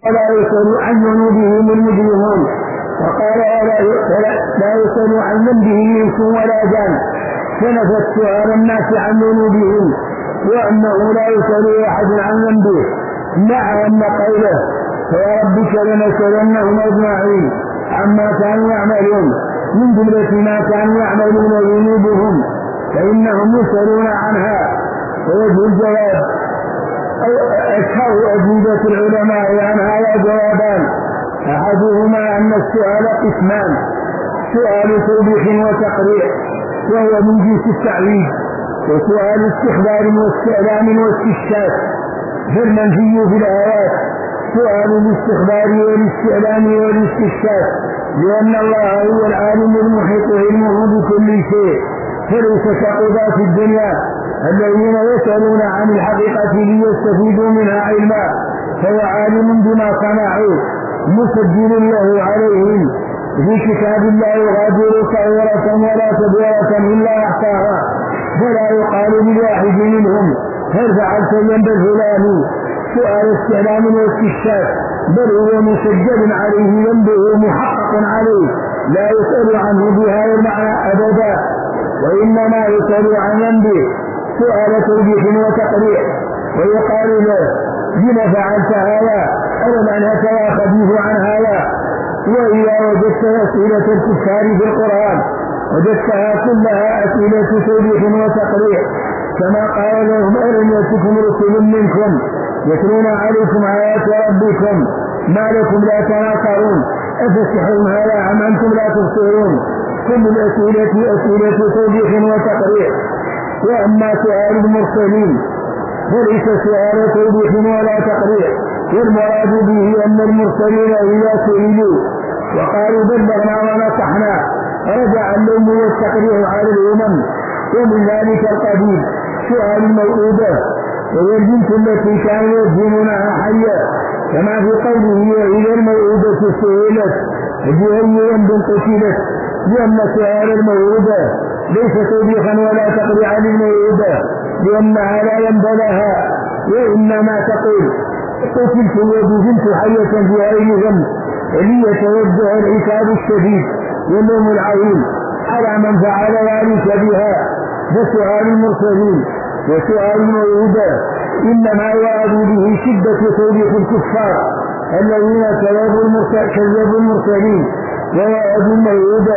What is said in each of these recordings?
ولا يسأل عن ذنوبهم المجرمون. وقال لا يسأل عن ذنبه انس ولا جان، فنفى سؤال الناس عن ذنوبهم وانه لا يسأل احد عن ذنبه، مع ان قوله فوربك لنسألنهم اجمعين عما كانوا يعملون من جملة ما كانوا يعملون ذنوبهم فانهم يسألون عنها. ووجه الجواب أشهر أجوبة العلماء عن هذا جوابان، أحدهما أن السؤال قسمان: سؤال توبيخ وتقريع وهو من جنس التعويض، وسؤال استخبار واستعلام واستشهاد. فالمنفي في الآيات سؤال الاستخبار والاستعلام والاستشهاد، لأن الله هو العالم المحيط علمه بكل شيء، فليس كقضاة الدنيا الذين يسألون عن الحقيقة ليستفيدوا منها علما، فهو عالم بما صنعوا مسجل له عليهم في كتاب لا يغادر صغيرة ولا كبيرة إلا أحصاها، فلا يقال لواحد منهم هل فعلت ذنب الفلاني سؤال استعلام واستشهاد، بل هو مسجل عليه ذنبه محقق عليه لا يسأل عنه بهذا المعنى أبدا، وإنما يسأل عن ذنبه سؤال توبيخ وتقريع، ويقال له لما فعلت هذا؟ ألم أنهك يا خبيث عن هذا؟ وإذا وجدت أسئلة الكفار في القرآن وجدتها كلها أسئلة توبيخ وتقريع، كما قال لهم ألم يأتكم رسل منكم يتلون عليكم آيات ربكم ما لكم لا تناصرون أفسحر هذا أم أنتم لا تبصرون. كل الأسئلة أسئلة توبيخ وتقريع. وأما سؤال المرسلين فليس سؤال توبيخ ولا تقريع، والمراد به أن المرسلين إذا سئلوا وقالوا بلغنا ونصحنا رجع اللوم والتقريع على الأمم، ومن ذلك القبيل سؤال الموءودة وهي البنت التي كانوا يدفنونها حية، كما في قوله وإذا الموءودة سئلت بأي ذنب قتلت، لأن سؤال الموءودة ليس توبيخا ولا تقريعا للموءودة لأنها لا ذنب لها، وإنما تقول قتلت ودفنت حية بغير ذنب، ليتوجه العتاب الشديد واللوم العظيم على من فعل ذلك بها. فسؤال المرسلين وسؤال الموءودة إنما يراد به شدة توبيخ الكفار الذين كذبوا المرسلين ووعدوا الموءودة.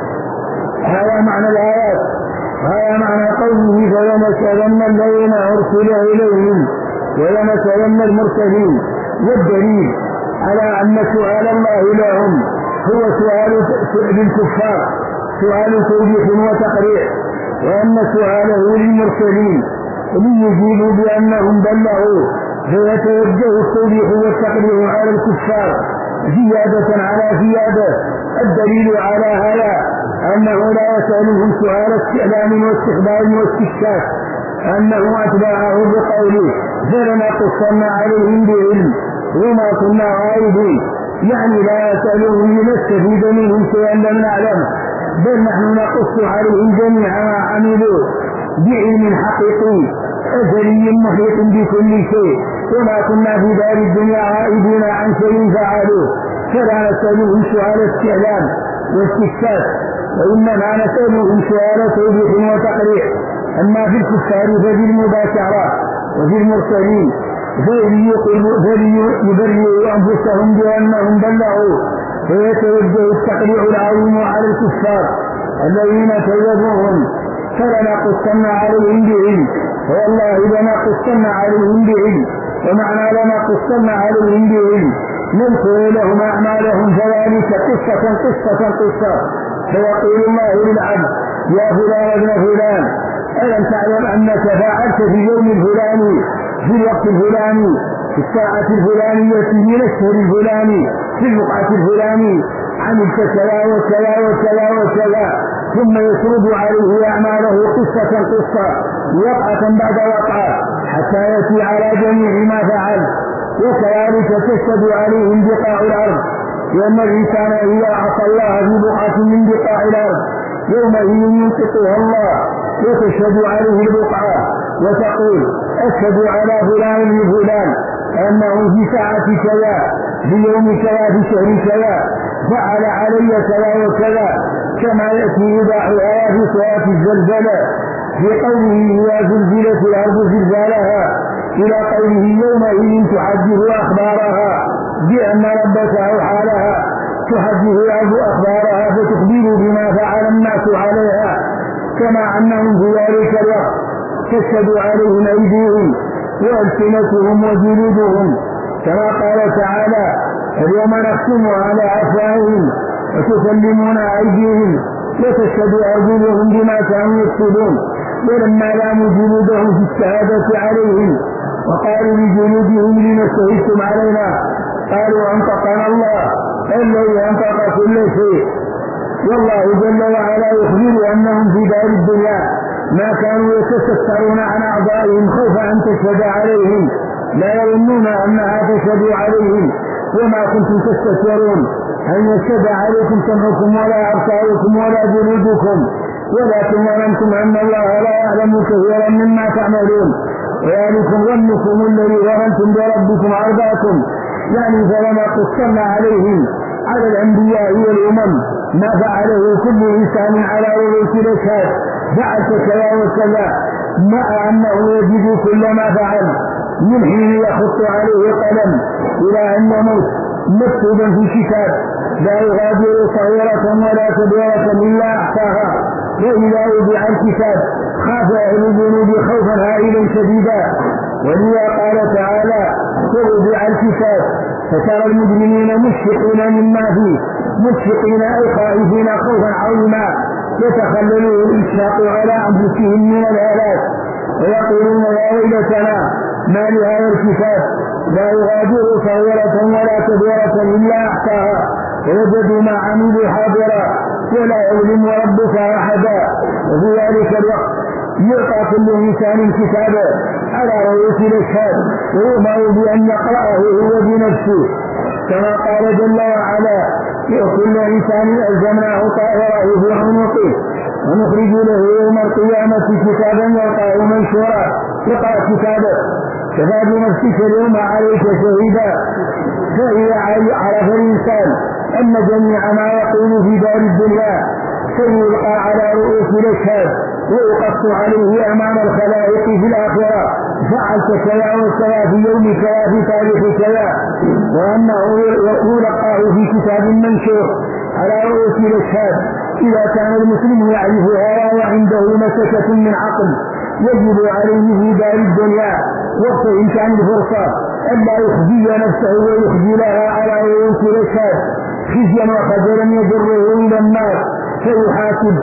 هذا معنى الآيات، هذا معنى قوله فلنسألن الذين أرسل إليهم ولنسألن المرسلين. والدليل على أن سؤال الله لهم هو سؤال للكفار سؤال توبيخ وتقريع، وأن سؤاله للمرسلين ليجيبوا بأنهم بلغوا، فيتوجه التوبيخ والتقريع على الكفار زيادة على زيادة. الدليل على هذا أنه لا يسألهم سؤال استعلام واستخبار واستشهاد، أنه أتبعه بقوله فلنقصن عليهم بعلم وما كنا غائبين، يعني لا يسألهم لنستفيد منهم شيئا لم نعلم، بل نحن نقص عليهم جميع ما عملوا بعلم حقيقي أزلي محيط بكل شيء، وما كنا في دار الدنيا غائبين عن شيء فعلوه، فلا نسألهم سؤال استعلام واستشهاد، وإنما نسألهم سؤال توبيخ وتقريع. أما في الكفار ففي المباشرة وفي المرسلين فليبرئوا أنفسهم بأنهم بلغوا، فيتوجه التقريع العظيم على الكفار الذين كذبوهم فلنقصن عليهم بعلم، والله لنقصن عليهم بعلم، ومعنى لنقصن عليهم بعلم ننقل لهم أعمالهم فذلك قصة فيقول الله للعبد يا فلان ابن فلان ألم تعلم أنك فعلت في اليوم الفلاني في الوقت الفلاني في الساعة الفلانية من الشهر الفلاني في البقعة الفلاني عملت كذا وكذا وكذا وكذا، ثم يسرد عليه أعماله قصة وقعة بعد وقعة حتى يأتي على جميع ما فعل. وكذلك تشهد عليهم بقاع الأرض، لأن الإنسان إذا عصى الله في بقعة من بقاع الأرض يومئذ ينطقها الله وتشهد عليه البقعة وتقول أشهد على فلان من فلان أنه في ساعة كذا في يوم كذا في شهر كذا فعل علي كذا وكذا، كما يأتي إيضاح الآية في سورة الزلزلة في قوله إذا زلزلت الأرض زلزالها إلى قوله يومئذ تحدث أخبارها بأن ربك أوحى لها، تحدث الأرض أخبارها فتخبر بما فعل الناس عليها، كما أنهم في ذلك الوقت تشهد عليهم أيديهم وألسنتهم وجلودهم، كما قال تعالى اليوم نختم على أفواههم وتكلمنا أيديهم وتشهد أرجلهم بما كانوا يكسبون، ولما لاموا جلودهم في الشهادة عليهم وقالوا لجلودهم لما شهدتم علينا قالوا أنطقنا الله الذي أنطق كل شيء. والله جل وعلا يخبر أنهم في دار الدنيا ما كانوا يتسترون عن أعضائهم خوفا أن تشهد عليهم، لا يظنون أنها تشهد عليهم، وما كنتم تستكبرون أن يشهد عليكم سمعكم ولا أبصاركم ولا جلودكم، ولكن ظننتم أن الله لا يعلم كثيرا مما تعملون، وذلكم ظنكم الذي ظننتم بربكم أرضاكم، يعني فلما قصرنا عليهم على الأنبياء والأمم ما فعله كل إنسان على رؤوس الأشهاد، فعلت كذا وكذا، مع أنه يجد كل ما فعل من حين يخط عليه قلم إلى أن يموت مكتوبا في كتاب لا يغادر صغيرة ولا كبيرة إلا أحصاها، وإذا وضع الكتاب خاف أهل الذنوب خوفا هائلا شديدا، ولذا قال تعالى ووضع الكتاب فترى المجرمين مشفقين مما فيه، مشفقين أي خائفين خوفا عظيما يتخلله الإشفاق على أنفسهم من الهلاك، ويقولون يا ويلتنا ما لهذا الكتاب لا يغادر صغيرة ولا كبيرة إلا أحصاها ووجدوا ما عملوا حاضرا ولا يظلم ربك أحدا. وفي ذلك الوقت يعطى كل إنسان كتابه على رؤوس الأشهاد ويؤمر بأن يقرأه هو بنفسه، كما قال جل وعلا كل إنسان ألزمناه طائره في عنقه ونخرج له يوم القيامة كتابا يلقاه منشورا، اقرأ كتابه كفى بنفسك اليوم عليك شهيدا. فإذا عرف الإنسان أن جميع ما يقول في دار الدنيا سيلقى على رؤوس الأشهاد ويقص عليه أمام الخلائق في الآخرة فعلت كذا وكذا في يوم كذا في تاريخ كذا، وأنه يلقاه في كتاب منشور على رؤوس الأشهاد، إذا كان المسلم يعرف هذا وعنده مسكة من عقل يجب عليه في دار الدنيا وقت إمكان الفرصة ألا يخزي نفسه ويخزي لها على رؤوس الأشهاد خزيا وخجلا يجره إلى النار فيحاسب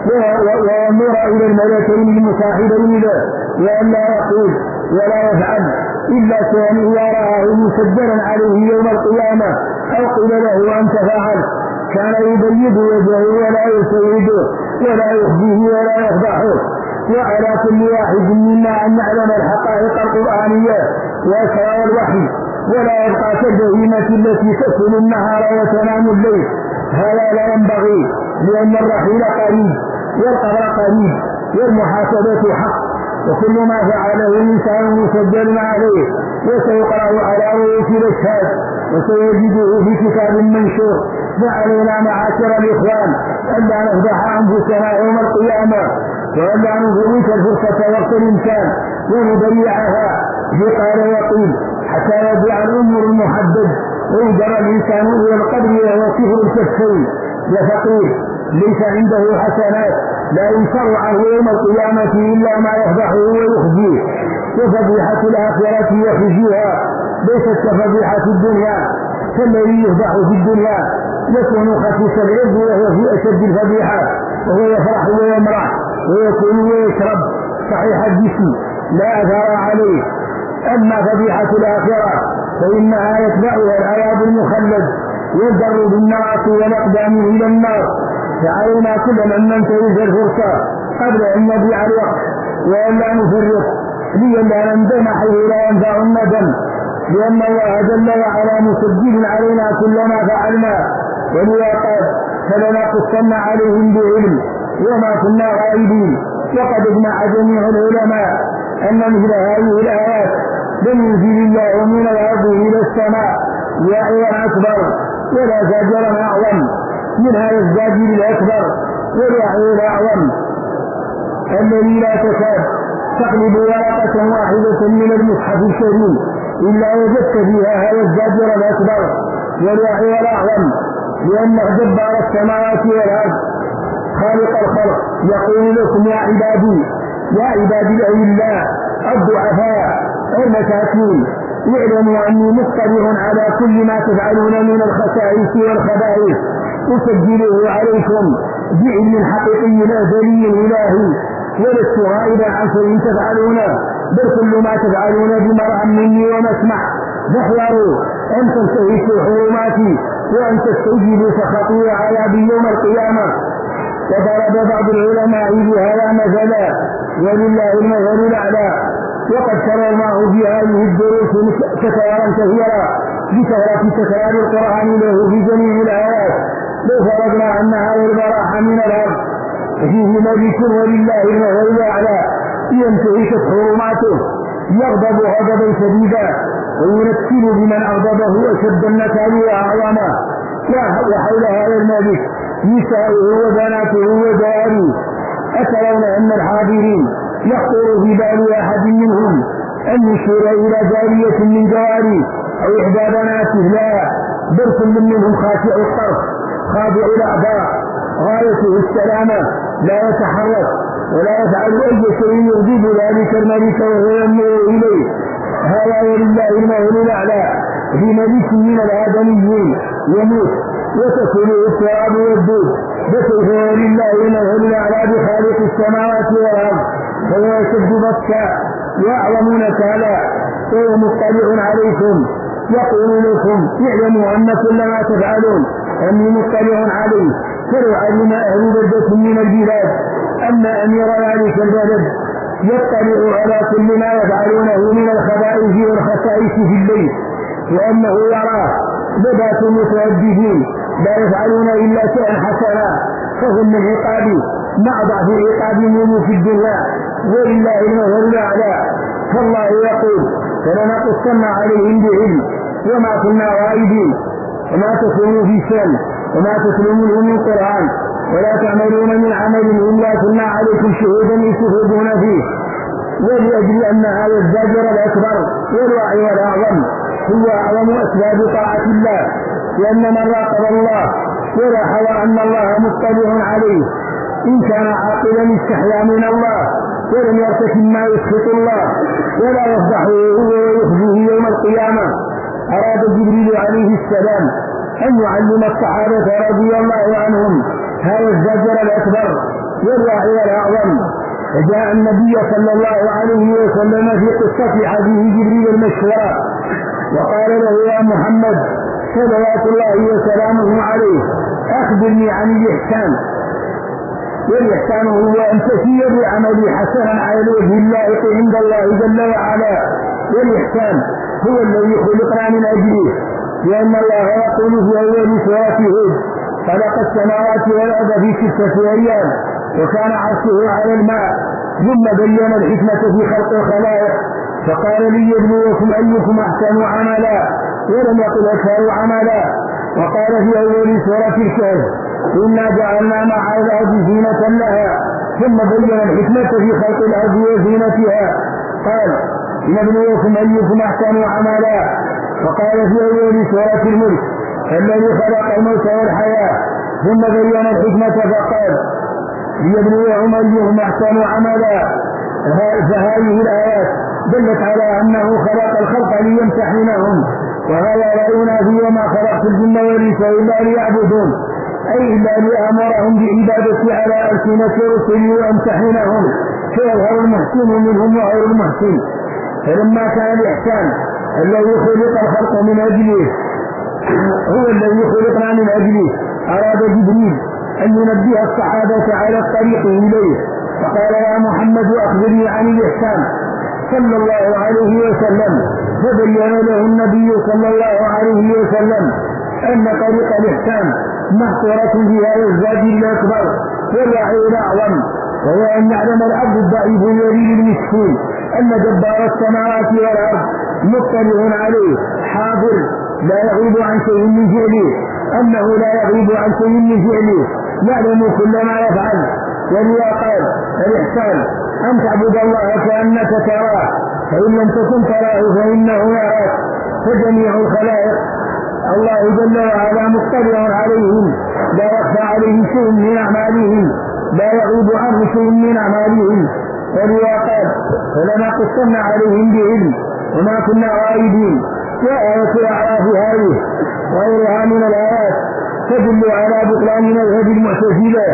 ويمر إلى الملكين المصاحبين له وألا يقول ولا يفعل إلا كان يراه مسجلا عليه يوم القيامة أو قيل له أنت فعل، كان يبيض وجهه ولا يسيده ولا يخزيه ولا يفضحه. وعلى كل واحد منا أن نعلم الحقائق القرآنية وأسرار الوحي، ولا يبقى كالبهيمة التي تأكل النهار وتنام الليل، هذا لا ينبغي، لأن الرحيل قريب والقبر قريب والمحاسبة حق، وكل ما فعله الإنسان مسجل عليه وسيقرأ على رؤوس الأشهاد وسيجده في كتاب منشور. فعلينا معاشر الإخوان ألا نفضح أنفسنا يوم القيامة وألا نفوت الفرصة وقت الإنسان ونضيعها بقال وقيل حتى يضيع الأمر المحدد ويجرى الإنسان إلى القبر وهو كفر الكفين يا فقير ليس عنده حسنات لا ينشر عنه يوم القيامة إلا ما يفضحه ويخزيه، وفضيحة الآخرة يخزيها ليست كفضيحة الدنيا، فالذي يفضح في الدنيا يكون خفيف العز وهو في أشد الفضيحة وهو يفرح ويمرح ويكون ويشرب صحيح الجسم لا أثر عليه. أما فضيحة الآخرة فإنها يتبعها العذاب المخلد يجر بالنار والأقدام إلى النار. فعلينا كل من ننتهز الفرصة قبل أن يضيع الوقت وألا نفرط لئلا نندم حيث لا ينفع الندم، لأن الله جل وعلا مسجل علينا كل ما فعلنا، ولذا قال فلنقصن عليهم بعلم وما كنا غائبين. وقد اجمع جميع العلماء أن مثل هذه الآيات لم ينزل الله من الأرض إلى السماء داعيا أكبر ولا زاجرا أعظم من هذا الزاجر الأكبر والداعي الأعظم الذي لا تكاد تقلب ورقة واحدة من المصحف الكريم إلا وجدت فيها هذا الزاجر الأكبر والداعي الأعظم، لأنه جبار السماوات والأرض خالق الخلق يقول لكم يا عبادي الأولياء الضعفاء المساكين اعلموا أني مطلع على كل ما تفعلون من الخسائس والخبائث أسجله عليكم بعلم حقيقي أزلي إلهي، ولست غائبا عن شيء تفعلونه، بل كل ما تفعلون بمرأ مني ومسمع، فاحذروا أن تنتهكوا حرماتي وأن تستجيبوا سخطي عذابي يوم القيامة. وضرب بعض العلماء بهذا مثلا ولله المثل الأعلى، وقد كررناه في هذه الدروس كثيرا كثيرا بكثرة تكرار القرآن له في جميع الآيات. لو فرضنا أن هذا البراح من الأرض فيه ملك ولله المثل الأعلى ينتهك حرماته يغضب غضبا شديدا وينكل بمن أغضبه أشد النكال وأعظمه، وحول هذا الملك نساؤه وبناته وجواريه. أترون أن الحاضرين يخطر في بال أحد منهم أن يشير إلى جارية من جواريه أو إحدى بناته؟ لا، بل كل منهم خاشع الطرف خاضع الأعضاء غايته السلامة، لا يتحرك ولا يفعل أي شيء يغضب ذلك الملك وهو ينظر إليه. هذا ولله المثل الأعلى في ملك من الآدميين يموت وتكله التراب والدود، فكيف ولله المثل الأعلى بخالق السماوات والأرض فهو يشد بطشا وأعظم نكالا وهو مطلع عليكم يقول لكم اعلموا أن كل ما تفعلون أني مطلع عليه. فلو علم أهل بلدة من البلاد أن أمير ذلك البلد يطلع على كل ما يفعلونه من الخبائث والخسائس في الليل وأنه يراه بدات متوجهين لا يفعلون إلا شيئا حسنا فهم من عقابه مع ضعف عقابهم في الدنيا ولله المثل الأعلى. فالله يقول فلنقصن عليهم بعلم وما كنا غائبين وما تكونوا في شأن وما تتلون من قرآن ولا تعملون من عمل إلا كنا عليكم شهودا يشهدون فيه. ولأجل أن هذا الزاجر الأكبر والوعي والأعظم هو أعظم أسباب طاعة الله، لأن من راقب الله ولاحظ أن الله مطلع عليه إن كان عاقلا استحيا من الله ولم يرتكب ما يسخط الله ولا يفضحه ويخزيه يوم القيامة. أراد جبريل عليه السلام أن يعلم الصحابة رضي الله عنهم هذا الزجر الأكبر والوعي الأعظم، فجاء النبي صلى الله عليه وسلم في قصة حديث جبريل المشهورة وقال له يا محمد صلوات الله وسلامه عليه أخبرني عن الإحسان. والإحسان هو أن تسير بعمل حسنا على الوجه اللائق عند الله جل وعلا. والإحسان هو الذي خلقنا من أجله، لأن الله يقول في أول سورة هود خلق السماوات والأرض في 6 أيام وكان عرشه على الماء، ثم بين الحكمة في خلق الخلائق فقال ليبلوكم أيكم أحسن عملا ولم يقل أكثر عملا. وقال في أول سورة الكهف إنا جعلنا مع الأرض زينة لها، ثم بين الحكمة في خلق الأرض وزينتها قال لنبلوكم أيكم أحسن عملا. وقال في أول سورة الملك الذي خلق الموت والحياة، ثم بين الحكمة فقال ليبلوهم أيهم أحسن عملا. فهذه الآيات دلت على أنه خلق الخلق ليمتحنهم، وهذا لا ينافي وما خلقت الجن والإنس إلا ليعبدون، أي إلا لأمرهم بعبادتي على ألسنة رسلي وأمتحنهم فيظهر المحسن منهم وغير المحسن. فلما كان الإحسان الذي خلق الخلق من أجله هو الذي خلقنا من أجله، أراد جبريل أن ينبه الصحابة على الطريق إليه فقال يا محمد أخبرني عن الإحسان صلى الله عليه وسلم. فبين له النبي صلى الله عليه وسلم أن طريق الإحسان محصورة في هذا الزاجر الأكبر والوعي الأعظم، وهو أن يعلم العبد الضعيف الذليل المسكين أن جبار السماوات والأرض مطلع عليه حاضر لا يغيب عن شيء من فعله، أنه لا يغيب عن شيء من فعله، يعلم كل ما يفعل. ولذا قال الإحسان أن تعبد الله كأنك تراه فإن لم تكن تراه فإنه يراك. فجميع الخلائق الله جل وعلا مطلع عليهم لا يخفى عليه شيء من أعمالهم، لا يغيب عنه شيء من أعمالهم. ولذا قال فلنقصن عليهم بعلم وما كنا غائبين. وآية الأعراف هذه وغيرها من الآيات تدل على بطلان مذهب المعتزلة.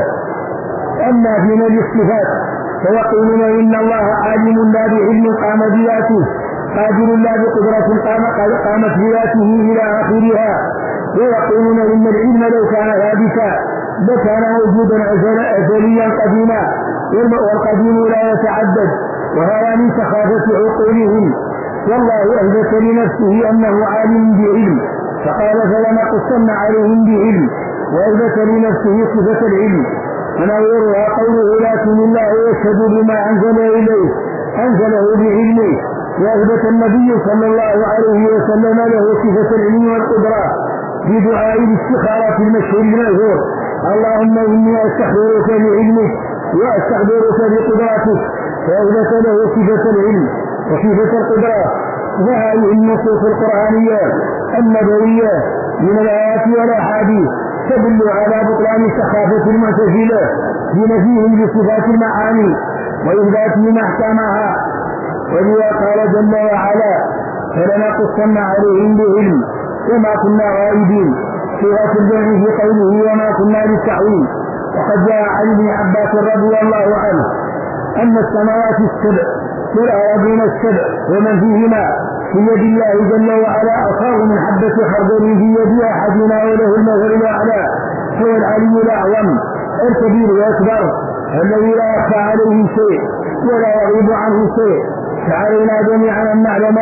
أما في نفي الصفات فيقولون إن الله عالم لا بعلم قام بذاته، قادر لا بقدرة قامت بذاته إلى آخرها. ويقولون إن العلم لو كان ثابتا لكان موجودا أزليا قديما، والقديم لا يتعدد، وهذا من سخافة عقولهم. والله أثبت لنفسه أنه عالم بعلم فقال فلنقصن عليهم بعلم، وأثبت لنفسه صفة العلم. ونظيرها قوله لكن الله يشهد بما أنزل إليه أنزله بعلمه. وأثبت النبي صلى الله عليه وسلم له صفة العلم والقدرة في دعاء الاستخارة في المشهور المأثور: اللهم إني أستخبرك بعلمك وأستخبرك بقدرتك. فأثبت له صفة العلم وصفة القدرة. وهذه النصوص القرآنية النبوية من الآيات والأحاديث تدل على بطلان سخافة المعتزلة بنفيهم لصفات المعاني وإثباتهم أحكامها. ولذا قال جل وعلا فلنقصن عليهم بعلم وما كنا غائبين، صيغة الجمع في قوله وما كنا للتعويل. وقد جاء عن ابن عباس رضي الله عنه أن السماوات السبع والأراضين السبع ومن فيهما في يد الله جل وعلا أصاب من حبة خردل في يد أحدنا وله المثل الأعلى. هو العلي الأعظم الكبير الأكبر الذي لا يخفى عليه شيء ولا يغيب عنه شيء. فعلينا جميعا أن نعلم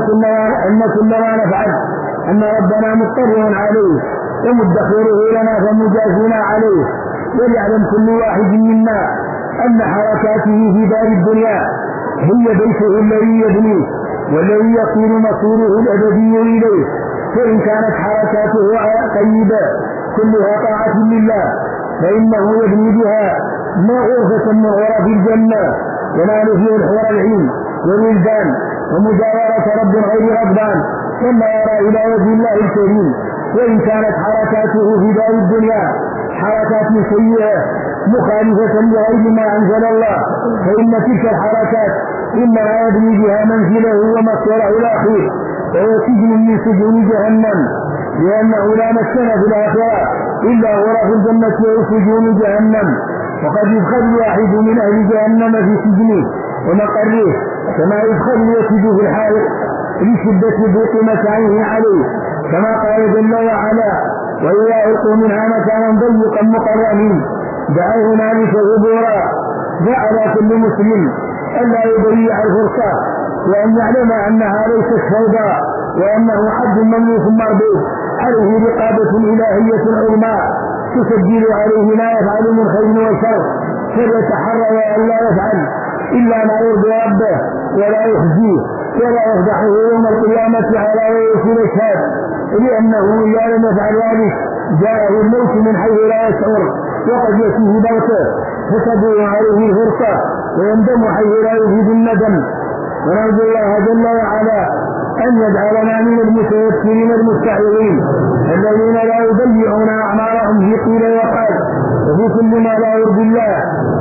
أن كل ما نفعل أن ربنا مطلع عليه ومدخره لنا فمجازينا عليه. وليعلم كل واحد منا أن حركاته في دار الدنيا هي بيته الذي يبنيه والذي يكون مصيره الأبدي إليه. فإن كانت حركاته طيبة كلها طاعة لله فإنه يبني بها ما غرفة من غرف الجنة ينال فيه الحور العين والولدان ومجاورة رب غير ربان كما يرى إلى وجه الله الكريم. وإن كانت حركاته في دار الدنيا حركات سيئة مخالفة لغير ما أنزل الله فإن تلك الحركات إنما يبني بها منزله ومصيره الأخير وهو سجن من سجون جهنم، لأنه لا مسكن في الآخرة إلا غرف الجنة وسجون جهنم. وقد يدخل الواحد من أهل جهنم في سجنه ومقره كما يدخل الوسيد في الحائط لشدة ضيق مكانه عليه، كما قال جل وعلا وإذا ألقوا منها مكانا ضيقا مقرنين دعوا هنالك ثبورا. فعلى كل مسلم ألا يضيع الفرصة وأن يعلم أنها ليست فوضى وأنه عبد مملوك مربوط عليه رقابة إلهية عظمى تسجل عليه ما يفعل من خير وشر، فليتحرى أن لا يفعل إلا ما يرضي ربه ولا يخزيه ولا يفضحه يوم القيامة على رؤوس الأشهاد، لأنه إذا لم يفعل ذلك جاءه الموت من حيث لا يشعر وقد يأتيه بغته فتضيع عليه الفرصة ويندم حيث لا يفيد الندم. ونرجو الله جل وعلا أن يجعلنا من المتوكلين المستعيرين الذين لا يضيعون أعمارهم في قيل وقال وفي كل ما لا يرضي الله.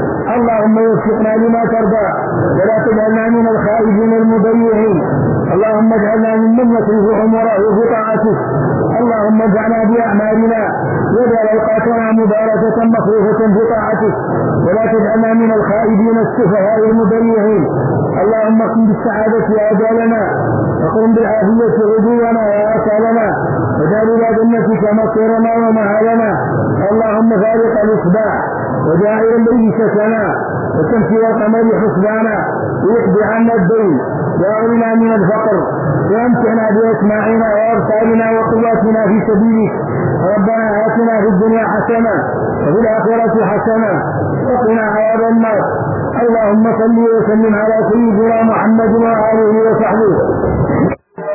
اللهم وفقنا لما ترضى ولا تجعلنا من الخائفين المضيعين. اللهم اجعلنا ممن يصرف عمره في طاعتك. اللهم اجعلنا بأعمالنا واجعل أوقاتنا مباركة مصروفة في طاعتك ولا تجعلنا من الخائفين السفهاء المضيعين. اللهم قم بالسعادة آجالنا وقم بالعافية غدونا وآصالنا واجعل إلى جنتك مصيرنا ومآلنا. اللهم فارق الإصباح وجاعل الليل سكنا والشمس والقمر حسبانا ويقضي عنا الدين وأغننا من الفقر وامتعنا بأسماعنا وأبصارنا وقواتنا في سبيلك. ربنا آتنا في الدنيا حسنة وفي الآخرة حسنة وقنا عذاب النار. اللهم صل وسلم على سيدنا محمد وآله وصحبه.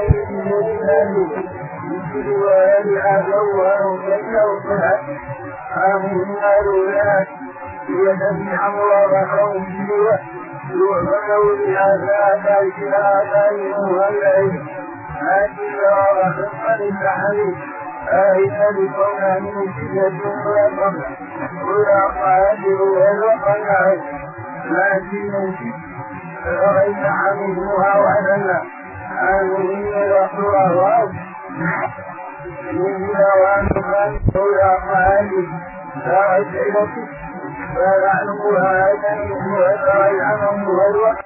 وأهله مثل ويلعب وأهله كالأوفاء آمن الأولاد ليتبع مرابحهم بلوى يؤمنوا بهذا الكلاب والعلم هكذا وخفا للتحريم آية بكونها من شدة ويقم ولا قادر ويقنع لكن فغيث حمدها وعدنا آمين رحمه من دوام ولا قادر فأسئلة فلعنها أدنه وتريعنه والوقت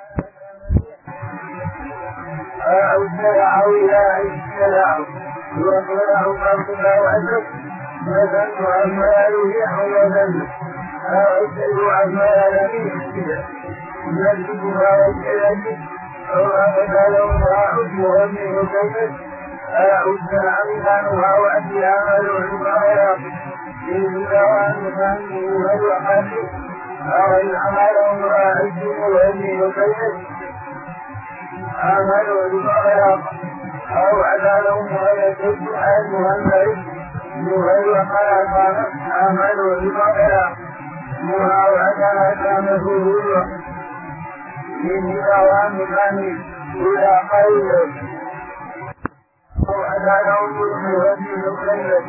أعوذ إلى السلام وقرأه قبل وأدرك مثل أعماله حولا أعوذ أعمال به يجبها وكذلك أو أبدالها حكمها منه كذلك أعوذ عنها وأدي عمل الغيرات إن دوامها منه الوحيد أو العمل أعوذ منه كذلك عمل الغيرات أو عدالهم ويجب عنها المريض مغير خلاصا عمل الغيرات محاولة كانه هو من دوام ثاني إلى خير أو عدالهم ويجب خير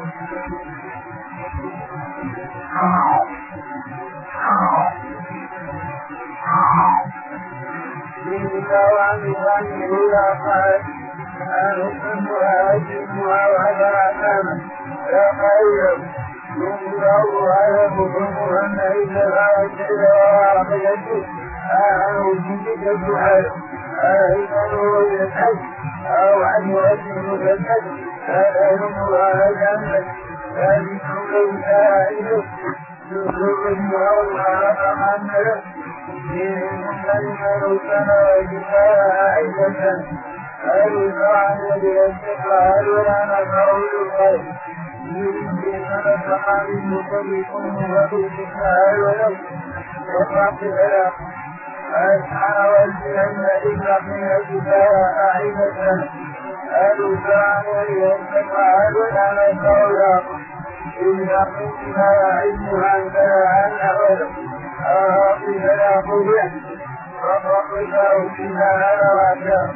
من دوام ثاني إلى خير أنصبها أجمها وعدالة لا خير من الله يبقون إذا أجل وعقيته أعوذ الدعاء أعوذ الحج أو عن وجه الحج أعلمها جنة ذلك الفائدة يخرجها الله محمد من المرسل وجفاء الفعل بالاستقلال ولا قول الخير يمكن فقال المطلقون وبالكفاء ولو وقعت له أسعى والجنة إلا من الكفاء أعيدة الفعل بالاستقلال ولا قول إلا منها علمها فلا أنه فلا قبح وقفته فيها رواجه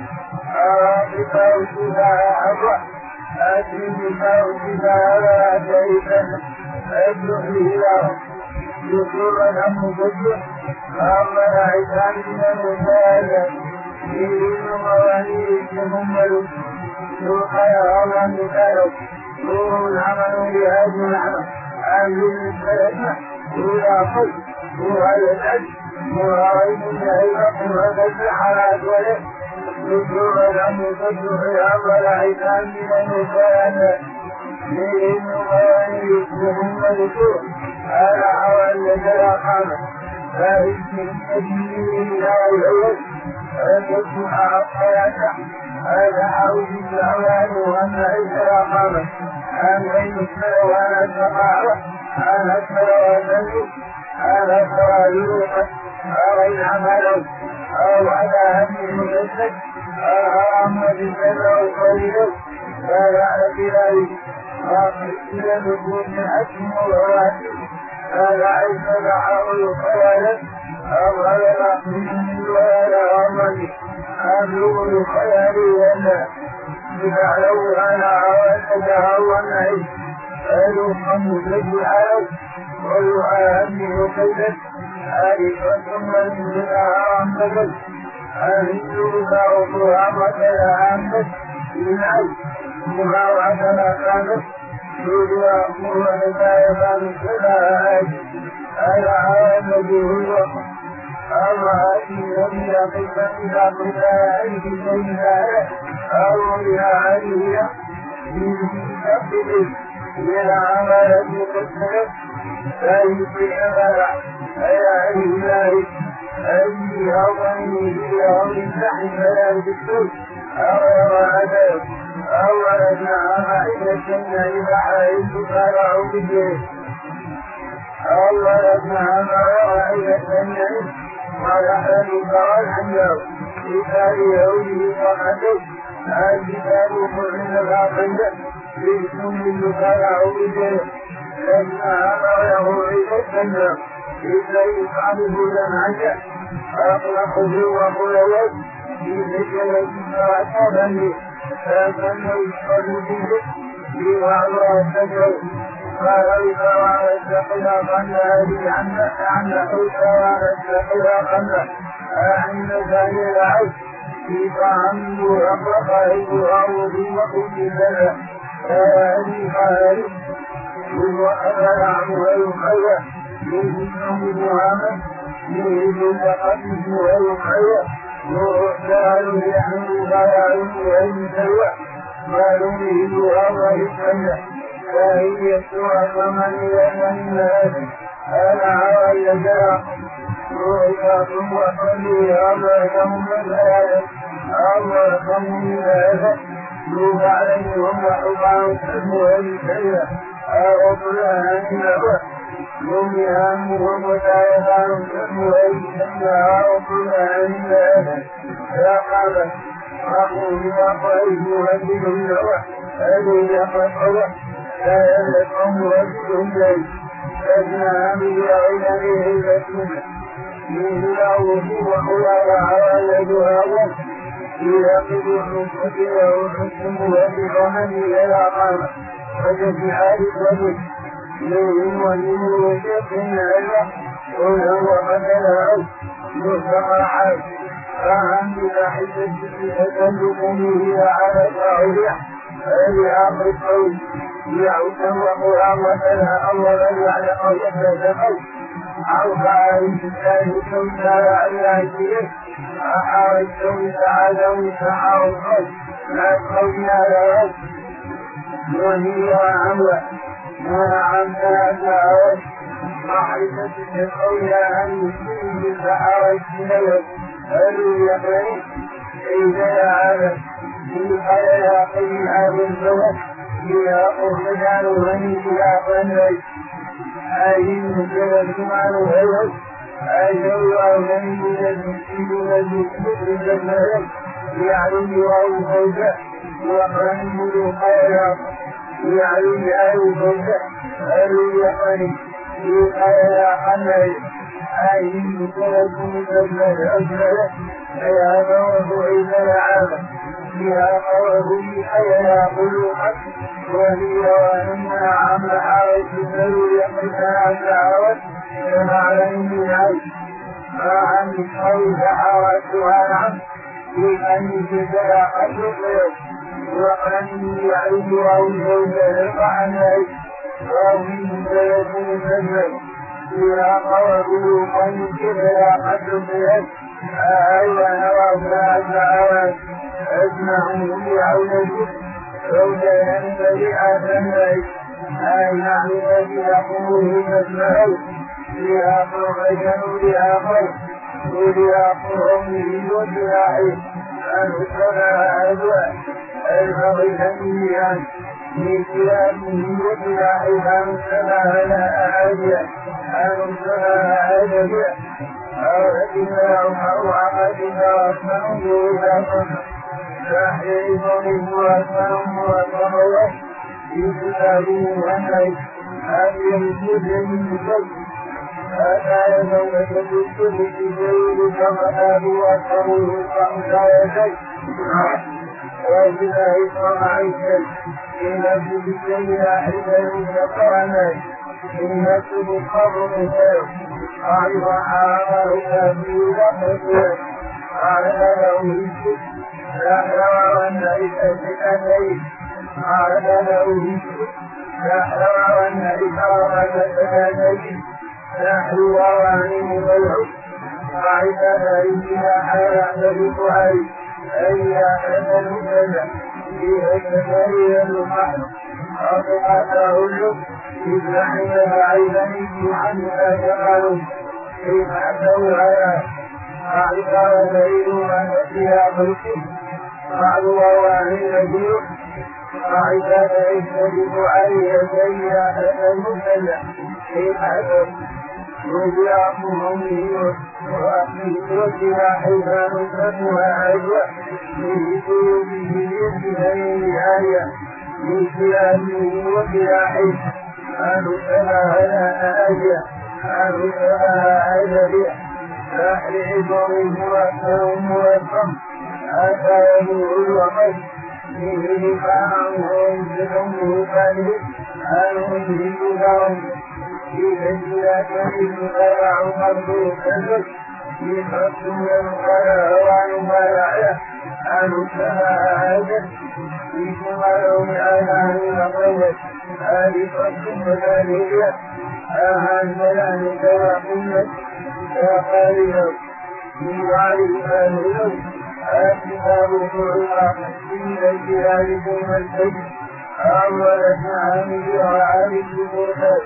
بفوتها أبوح أتي بفوتها لا شيئا أجل إله يقول له بجر أمر عيسان من المساجة إذن موانيكهم ملك يوحي الله مثالك نور العمل لهذه العمل أهل السلامة إلى قل هو الأجل مراعين الهيئة وفتح على ولد يجب أن يصدق أول عيسان من المساءلة لإن ويسهم ملكوه على حوال الجراحة فإن الدين لا يعود أن يصبح الصلاة هذا حوز الأولاد وأن الجراحة أن يسمع وأن الصحابة أن أسمع وأن أن أسمع أو العمل أو على هذه المسجد أحمد الجنة وقليله فلا بلاد إلى نجوم الحكم والواسع فلا عيسى حول خيالا أو على رحمه ولا أمني أبلغ الخيال ولا بفعله على عواتها والنعيش فيلقم بالحال ويعاني وكذب آلفة من أعمد أهلها وقرامة أعمد للعيش مهاوعة ما كانت يريد أمور لا يفعل سلاح العالم هو الرأي الذي يقف إلى قتائه الليلة أو لعالية من للعمل المقدر فيمكن أي إله أي أظنه أو للسحن فلا بالسوء أو عذاب أو أجمع معيشة إذا حيث فرعوا بجيه أو أجمع معيشة ولحلك والحجاب إذا ليوله وحدث الكتاب من العقيدة باسم يقال بجنة لما أمره إلى الجنة إلا يفعل بلا عجل أطلقه وقلوات في ذكرة فأعتبني فأكن يفعل به بوعظة الشجر قال وعلى خلافنا لي عن حوش وعلى خلافنا عند ثاني العز في طعام وأطلقه وأرضي وكل سنة فأني خالد وأخذ عنه الخير يجب محمد يجب تقدم الخير وقال يحمل بايعه المسوى قالوا به الله الجنة فهي سوى من يمنى أنا على الجرى وإياكم وصلي على يوم الآية الله صلي هذا يوم عليهم وحبان سموه الكيلة أغطلها إنه يوم يهمهم وتعيبان سموه الكيلة أغطلها إنه يا قابل أقول وقائد مهدد النوح أدري يقصد لا يلقم وجدهم لي أدنى أمي علمه البسمة من الله وهو على يدها وقت يراقب الرسل والحكم وبضمن الأقامة وجزعات الوجه لهم وليه وشيخ الله وهو قتل عوف مستقرعات فعن بلاحظة تتلقني على الرعوية لآخر القول يعود وقرآن وتلها أولا يعلق ويبدأ عوف عليه الله كنت على الشيخ أحاولت تعالى وسعى الخلق لا تخوي على رب وهي عموة ما عمنا تعالى معرفة الخوي عن مسلم بالبحارة السنوة قالوا يقين إذا العالم في حياة قيمة بالزوج فيها أخرجان وهي فيها قنوي آيين مجرد وهوش أجل أولين من المسلمين المسلمين المهد يعلم الله فوجه وقرن الخيرات يعلم آل فوجه آل يقرن يقال حمل آيين مجرد من المهد فيها موضوع العالم فيها قوله حيا كل حق وهي وإنها عمل حارس النبي يقرأ الدعوة كما عليه العيش فعن الحوز حارسها العبد في أن تجرى قد يقرأ وأن يعيد وأوزوج لقى العيش ومن سيكون سجل فيها قوله قد يقرأ قد يقرأ أيها وأبناء الدعوات أجمعوا بعونته زوجا ينبغي العيش أي نعرف بأقوله تسمعوا فيها فرقة لآخر ولآخرهم وسلاحه أن أسرها أدواء الفرقة بيان من كلامه وسلاحه أن أسرها لها أعادية أن أسرها أدبية أو عقدها وأسمعه وإذا فأحييهم وأسمعهم وأسمعوا يسألوا عنه أن يمسد من الشيء ألا يزول بالسر في جيد كما وأكثره فأمسى يدي وإذا إصرع الشيء إن نفسه بالشيء أحبه فقرنا إن نفسه بالقبر خير أعرف حرامه في لحظته قال له الشيء لا يرى أن إسألتك قال له نحو أن إكرامة تتنجي نحو وعنه غيره وعند ذلك حياة بكهي أي أحد المسلم فيه التكرير المحن أطلقته اللب إذ نحن عيبني عنها جمال كيف أدوا على أعرف وزيد أن فيها خلقه بعض وواهي نجيب وعباد يجتذب عليه سيئة المبتلع في حسن رجعهم به وسلاح فانفتها أجوى به قلوبه يسلم آية من سلاحه وسلاحه أنفتها آية أنفتها آية فأحرقهم وأسهم وأسهم أتاهم الوقت به فأنهم بهم فانه أنهم بهم إذا كان يتبع قلبه كذب يفصل القرى وعنبرع عن الشهادة يجمعهم على القوة آلفة ذلك أهان ذلك وقلت فقالوا يعرف أهله الكتاب القرآن في كتابكم الكتب أولت عنه وعارف القرآن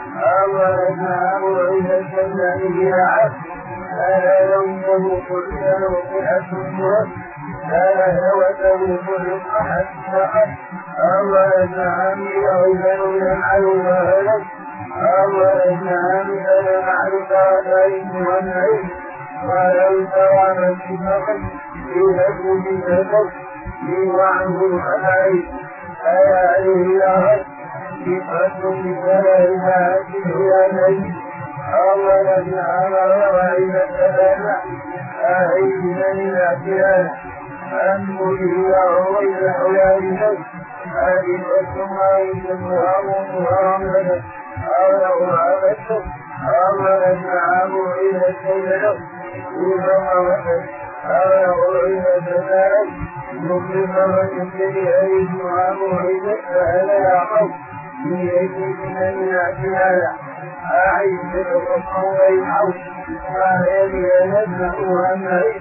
أولت موعظة الذي عاد ألا يومه كل وقعة مرد ألا هوته كل أحد فقط أولت عنه وعظة ينعل وهلك أولت عنه فينعل قاتلين والنعيم ولو توامت بفقد يهد بفقد يوعنه الخلائق ألا إله بقدم فلا إله أولا أمر وإذا تبنى أعيدنا للأكيان أنبه وإذا حيانه أعيدكم وإذا مهرمنا أولا أبدا أولا أمر إذا تبنى وإذا أولا إذا تبنى مقرم وإذا أعيدنا موعدة فلا يعقب بيدنا للأكيان أعيد الرسول الحوض فهذه نزله النعيم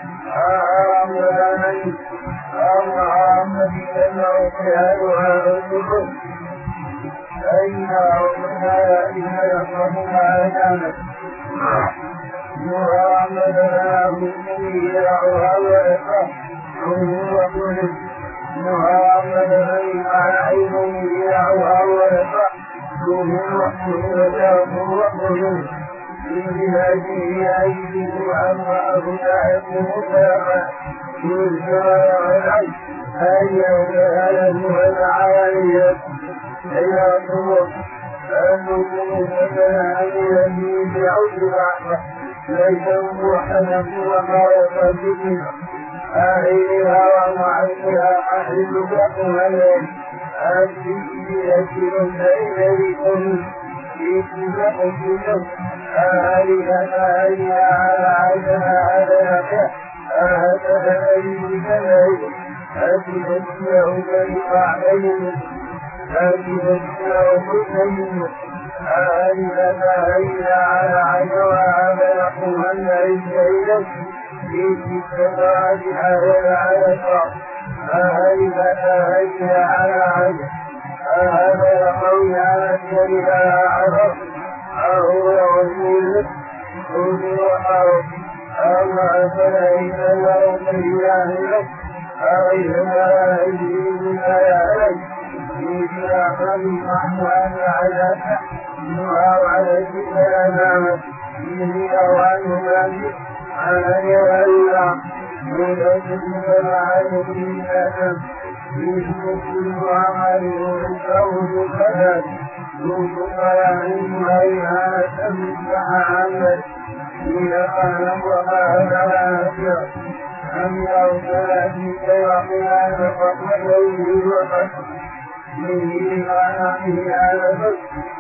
أعلمني أعلمني أنه خيالها الرسول أين أعلمنا إن يصرفها أجانب محمدنا بسمه يرعها ويقف عنه وقله محمدنا على عينه يرعها ويقف ثم وحده وحده من هذه أيديه عما أبدعه مطلقا يرجى والعز هيا له والعالية إلى طرق أنه مثلا الذي بعود رحمة ليس موحدا وخالقا بكنا أهلها ومعلها أهل بقها الليل أجل بين بكم يتبع الجنوب أهلها على عينها على نفسها أهلها أيدي أجل له بعدين أجل له بعدين أهلها على عينها على نفسها العيد يتبع بحاول على الصعب أهلها على عينها هذا قول على الشريعة عرف أهو رسول قل وحرف أما فلئن الله إله لك أغيرنا أجيب ما يعلم إذا أخذ رحمن على نوع على السلامة إذ أوان مالك على الله من أجل معه في الأدب يشكل عمله الكون كذلك يوسف يعلم عليها تمسح عمل ليقال وهذا أشياء أم يرسل فيك وقيام فقده وقد به عنه على بس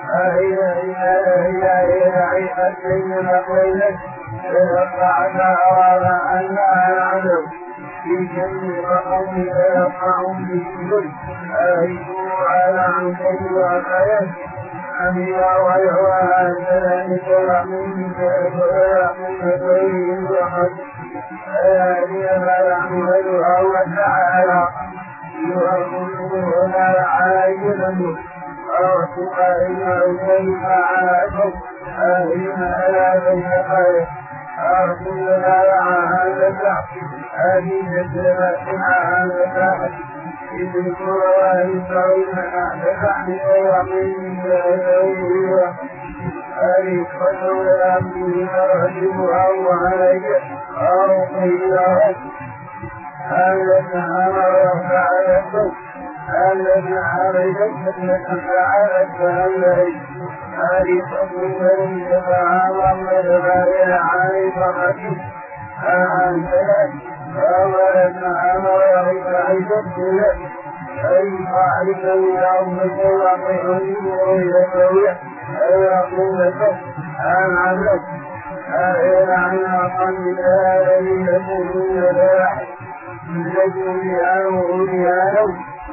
إلى عيقتين مقويلك فيقعنا أرانا أن لا نعلم في جنب قوم فيقعون بالكل أهدوا على عنك وعقيت أمير ويهوى ذلك وعمين فيقعون فيه وقد أهدي ما يعملها وتعالى يؤمنون على جنبه أرسل إلى كيف عاكم أهلنا على بين خير أرسل هذا هذه السماء هذا إذ القرى يسعون أحد ويعطيهم ألف فتوى الأمر مرتبها وعليك أرقيه الذي أمر فعلته الذي عليك فعلت فهلئ ألف فتوى الذي تعالى مدبر علي فقتل أنت أولا أمر فعلت لك أي فعلت اليوم وقعه وإلى سوية أي أقولك أن عملك أهل عن أقل الذي يكون لاحق يجري عنه ليانو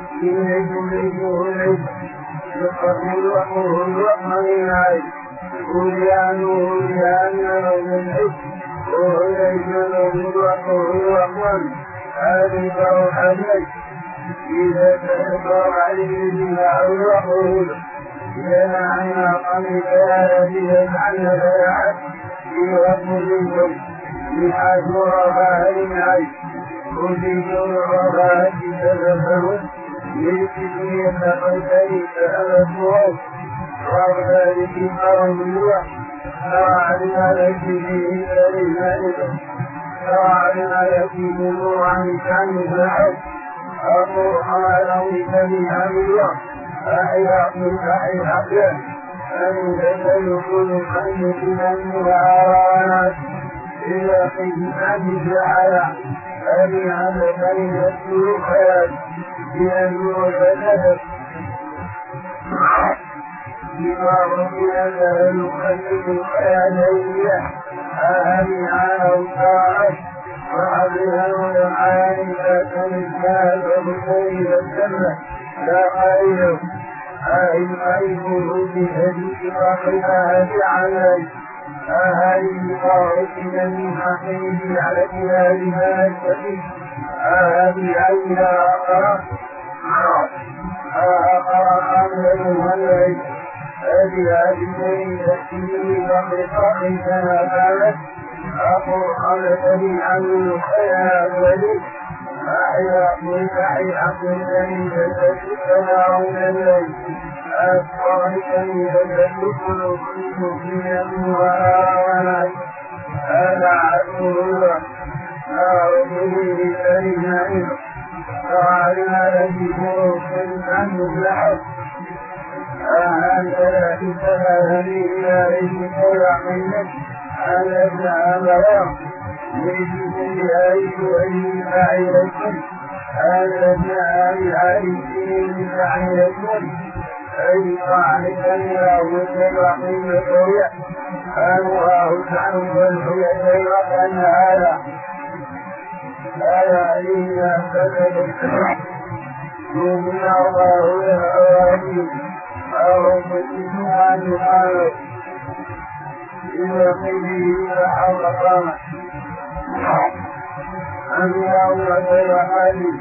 يجري يقتل وقوه الوقم عليه وليانه ليانه من ويجري وقوه الوقم هذه فوحدك إذا تذكر عليه بما وقوه جمعنا قمك الذي يجعلنا فيعد في ربهم بحاج رفاه العيش وفي رفاه تتذكرون للكثير فقلتني فأمسوه وذلك قرم الله فعلنا لك به فلذلك فعلنا لك بنوعا كان الحب أقول حاله سميع الله أحياء من أحياء أن تسلكوا خير من العرانات إلى قيمة الحياة أبي عبد بين السلوكات بأنه تنهب بما رضي له خير الحياة أهل على الطاعة وعبدها والعالم فكمثال وبخير الجنة لا خير أعيبه بهدي وقفها بعلي أهل قائد من حقيبي على كلابها الكثير أهل عين أقرأ أمر المهلعي أبي أبي تكتيني وقفاقي كما كانت أقول خلتني عن الخيال ولي أحياء ملتحي عقل الذي تتسكنعون الليل أصطاركني تتسكن كل فيهم وآواني أنا عدو الله أعوذ بكريم عين فعلنا الذي فرص عنه اللحظ أهل ثلاثة إلى إذن يعملك أن ابن أمرا يجب أي فاعلة أن ابن أي فاعلة أي فاعلة له الرحيم القوية أنواه عنه والحية وكان هذا ألا إذا كتب يؤمن الله الأوامر أو فتن عن الحالة إذا قيله فحرقامه أن يوم سيحالي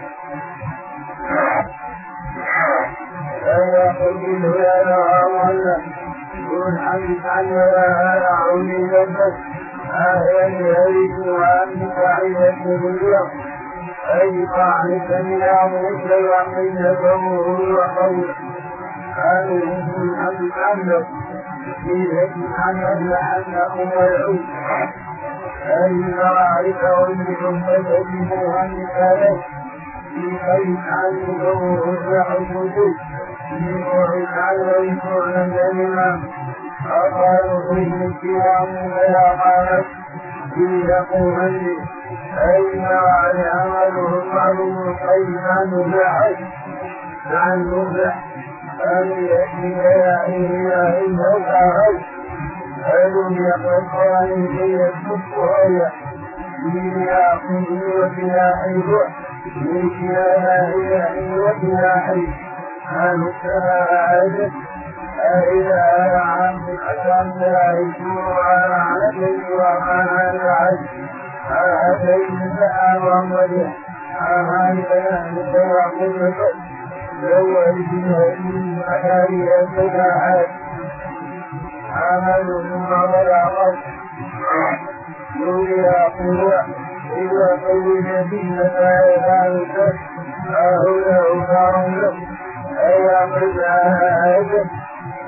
فيقول يا لعوانا والحمد عن ولا عوني لبس أهلا يريد وأن فعيدة باليوم أي فعلت من عمرك وحين فمه وقوله قالوا الحمد عنك إذا محمد لأنه ملعون أي معرك ومنهم فتجدوها مثاله في خير عنه ووسع الوجود يوعد على يسوع جميعا أقالوا فيه الكرام فلا قالت في يقومني أي معرك عمله معلوم خير عنه بحج عن مفلح أن يأتي لا إله إلا الله ألم يقل أن يسبق آية بلا قيد وبلا حيث بلا إله وبلا حيث أنكها أعدت أإذا عبد الحسن لا يشور على عبد وعلى العبد أتيت محمد أهانك نحن وقلت لو أجل أكاري أسكاحات عمل ثم بلغت يولي قوة إذا قوة فيه فأيضاك أهله فارمك أي أقلها أجل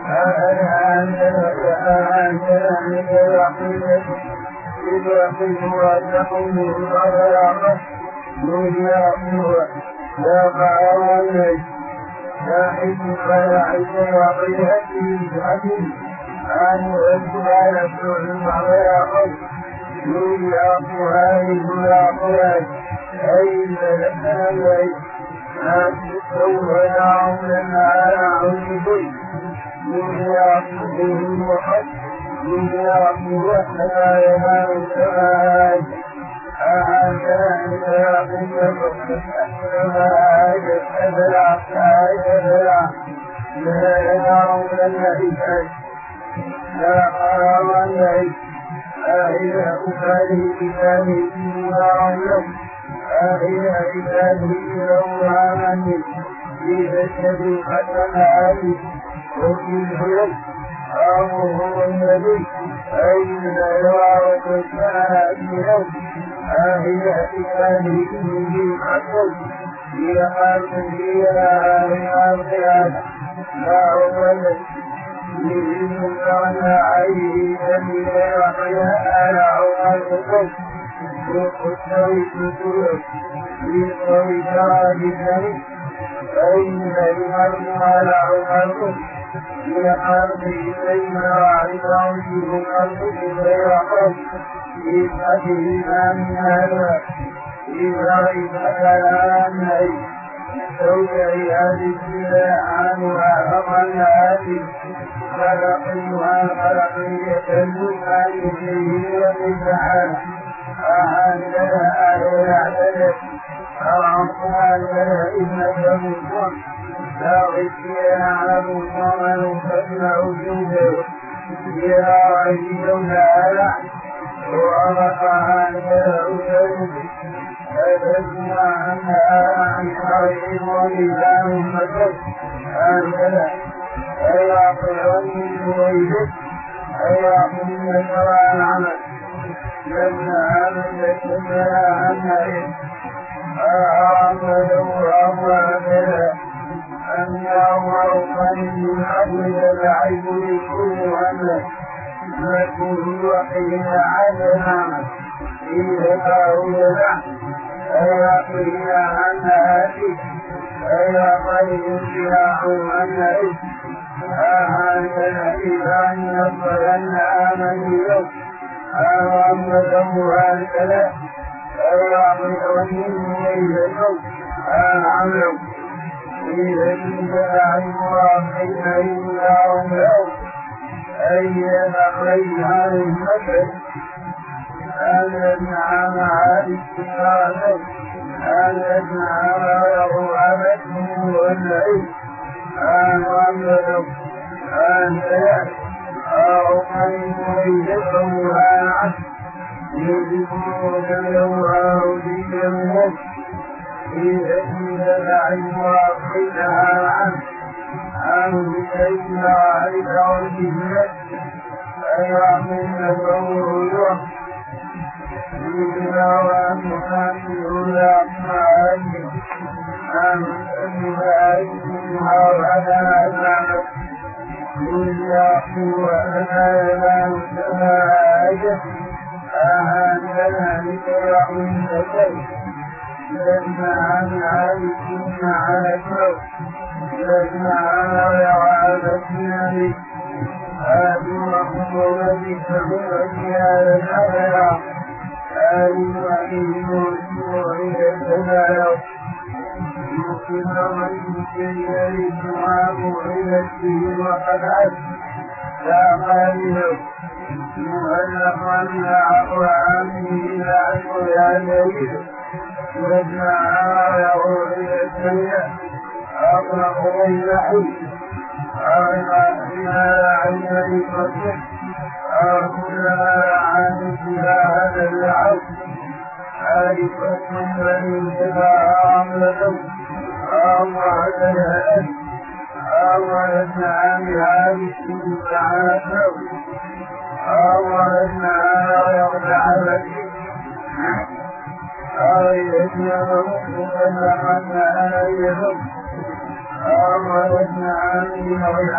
أمرتنا عن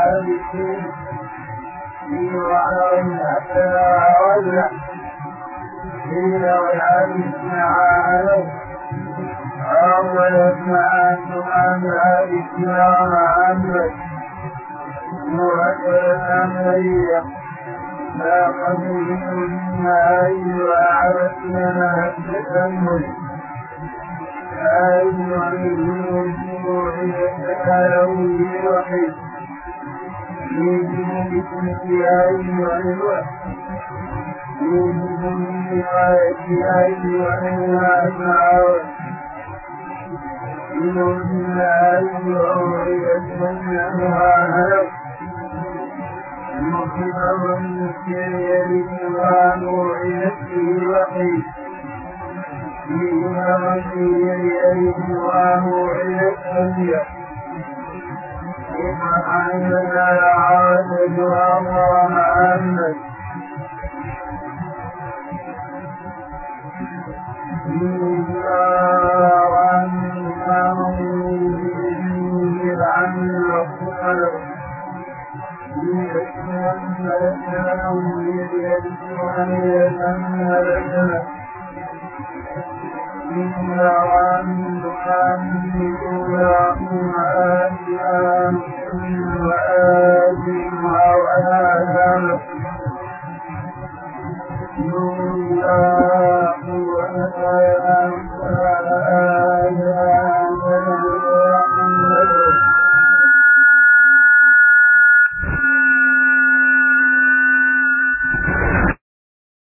الدين في وعر حتى رجع قيل والعالم عليه أول اسمع عن ذلك يوم عنك مرتب أمرية لا قبل منا أيها عرفنا التسمل أيها الجموع التكالوي وحيد يجب أيها الوحيد يجب أيها المعاون يجب أيها المخبر المسير يجب نوعيته وحيد فيها مسير يجب نوعيته وحينا عادد الله عنك وآدم وآدم